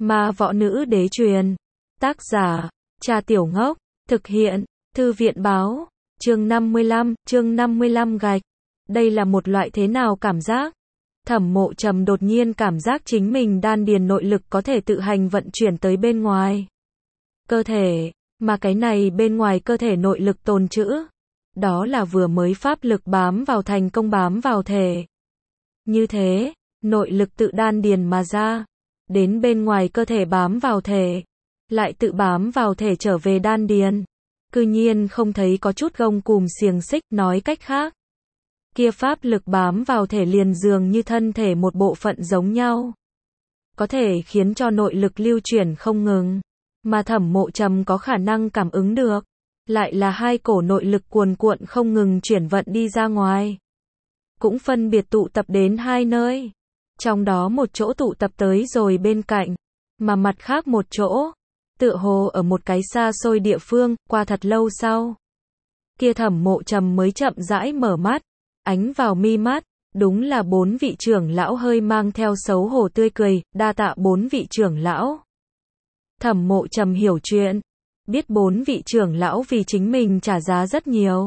Ma võ nữ đế truyền. Tác giả, Trà Tiểu Ngốc. Thực hiện, Thư viện báo. Chương 55 gạch. Đây là một loại thế nào cảm giác? Thẩm Mộ Trầm đột nhiên cảm giác chính mình đan điền nội lực có thể tự hành vận chuyển tới bên ngoài cơ thể, mà cái này bên ngoài cơ thể nội lực tồn trữ, đó là vừa mới pháp lực bám vào thành công bám vào thể. Như thế, nội lực tự đan điền mà ra, đến bên ngoài cơ thể bám vào thể, lại tự bám vào thể trở về đan điền. Cư nhiên không thấy có chút gông cùm xiềng xích, nói cách khác, kia pháp lực bám vào thể liền dường như thân thể một bộ phận giống nhau, có thể khiến cho nội lực lưu chuyển không ngừng, mà Thẩm Mộ Trầm có khả năng cảm ứng được, lại là hai cổ nội lực cuồn cuộn không ngừng chuyển vận đi ra ngoài, cũng phân biệt tụ tập đến hai nơi, trong đó một chỗ tụ tập tới rồi bên cạnh, mà mặt khác một chỗ, tựa hồ ở một cái xa xôi địa phương, qua thật lâu sau, kia Thẩm Mộ Trầm mới chậm rãi mở mắt, ánh vào mi mắt, đúng là 4 vị trưởng lão hơi mang theo xấu hổ tươi cười, đa tạ 4 vị trưởng lão. Thẩm Mộ Trầm hiểu chuyện, biết 4 vị trưởng lão vì chính mình trả giá rất nhiều.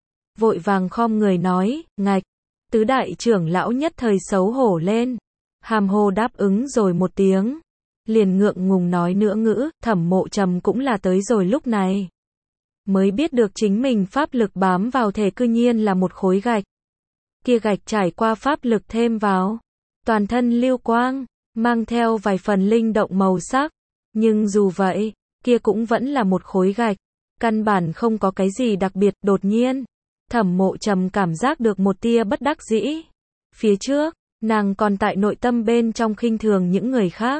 Vội vàng khom người nói, ngạch, tứ đại trưởng lão nhất thời xấu hổ lên, hàm hồ đáp ứng rồi một tiếng, liền ngượng ngùng nói nữa ngữ, Thẩm Mộ Trầm cũng là tới rồi lúc này, mới biết được chính mình pháp lực bám vào thể cư nhiên là một khối gạch. Kia gạch trải qua pháp lực thêm vào, toàn thân lưu quang, mang theo vài phần linh động màu sắc, nhưng dù vậy, kia cũng vẫn là một khối gạch, căn bản không có cái gì đặc biệt. Đột nhiên, Thẩm Mộ Trầm cảm giác được một tia bất đắc dĩ. Phía trước, nàng còn tại nội tâm bên trong khinh thường những người khác,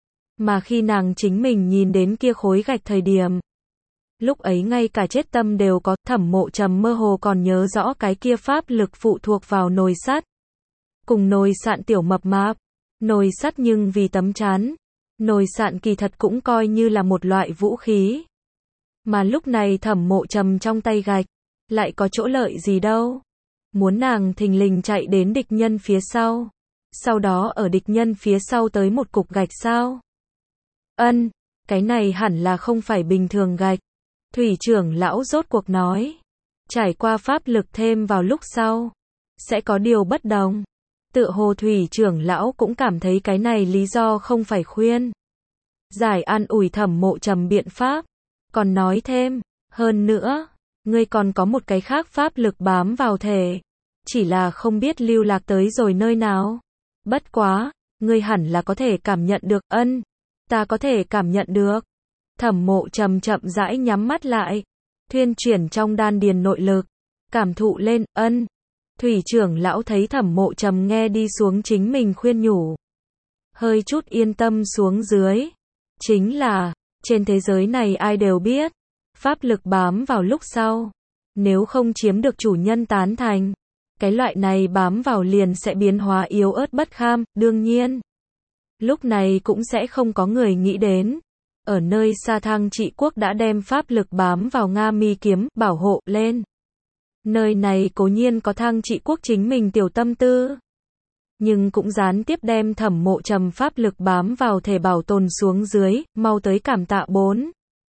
mà khi nàng chính mình nhìn đến kia khối gạch thời điểm, lúc ấy ngay cả chết tâm đều có. Thẩm Mộ Trầm mơ hồ còn nhớ rõ cái kia pháp lực phụ thuộc vào nồi sắt, cùng nồi sạn tiểu mập mạp, nồi sắt nhưng vì tấm chắn, nồi sạn kỳ thật cũng coi như là một loại vũ khí. Mà lúc này Thẩm Mộ Trầm trong tay gạch, lại có chỗ lợi gì đâu? Muốn nàng thình lình chạy đến địch nhân phía sau đó ở địch nhân phía sau tới một cục gạch sao? Cái này hẳn là không phải bình thường gạch. Thủy trưởng lão rốt cuộc nói, trải qua pháp lực thêm vào lúc sau, sẽ có điều bất đồng. Tựa hồ Thủy trưởng lão cũng cảm thấy cái này lý do không phải khuyên giải an ủi Thẩm Mộ Trầm biện pháp, còn nói thêm, hơn nữa, ngươi còn có một cái khác pháp lực bám vào thể, chỉ là không biết lưu lạc tới rồi nơi nào. Bất quá, ngươi hẳn là có thể cảm nhận được. Ta có thể cảm nhận được. Thẩm Mộ Trầm chậm rãi nhắm mắt lại, thuyên chuyển trong đan điền nội lực, cảm thụ lên. Thủy trưởng lão thấy Thẩm Mộ Trầm nghe đi xuống chính mình khuyên nhủ, hơi chút yên tâm xuống dưới. Chính là, trên thế giới này ai đều biết, pháp lực bám vào lúc sau, nếu không chiếm được chủ nhân tán thành, cái loại này bám vào liền sẽ biến hóa yếu ớt bất kham. Đương nhiên, lúc này cũng sẽ không có người nghĩ đến, ở nơi xa Thang Trị Quốc đã đem pháp lực bám vào Nga Mi kiếm bảo hộ lên. Nơi này cố nhiên có Thang Trị Quốc chính mình tiểu tâm tư, nhưng cũng gián tiếp đem Thẩm Mộ Trầm pháp lực bám vào thể bảo tồn xuống dưới. Mau tới cảm tạ 4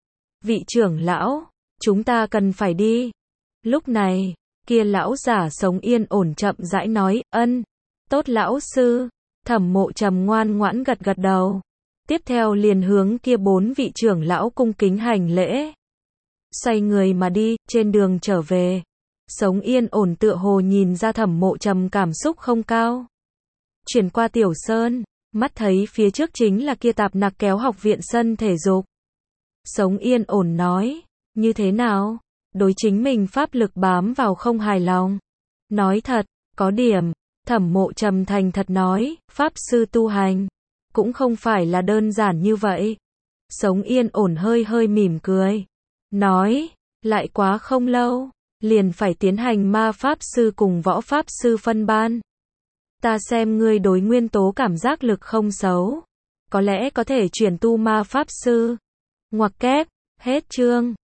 vị trưởng lão, chúng ta cần phải đi. Lúc này, kia lão giả sống yên ổn chậm rãi nói, tốt lão sư. Thẩm Mộ Trầm ngoan ngoãn gật gật đầu, tiếp theo liền hướng kia 4 vị trưởng lão cung kính hành lễ, xoay người mà đi. Trên đường trở về, sống yên ổn tựa hồ nhìn ra Thẩm Mộ Trầm cảm xúc không cao, chuyển qua Tiểu Sơn, mắt thấy phía trước chính là kia tạp nặc kéo học viện sân thể dục. Sống yên ổn nói, như thế nào? Đối chính mình pháp lực bám vào không hài lòng. Nói thật, có điểm. Thẩm Mộ Trầm thành thật nói, pháp sư tu hành cũng không phải là đơn giản như vậy. Sống yên ổn hơi mỉm cười, nói, lại quá không lâu, liền phải tiến hành ma pháp sư cùng võ pháp sư phân ban. Ta xem ngươi đối nguyên tố cảm giác lực không xấu, có lẽ có thể chuyển tu ma pháp sư. Ngoặc kép, hết chương.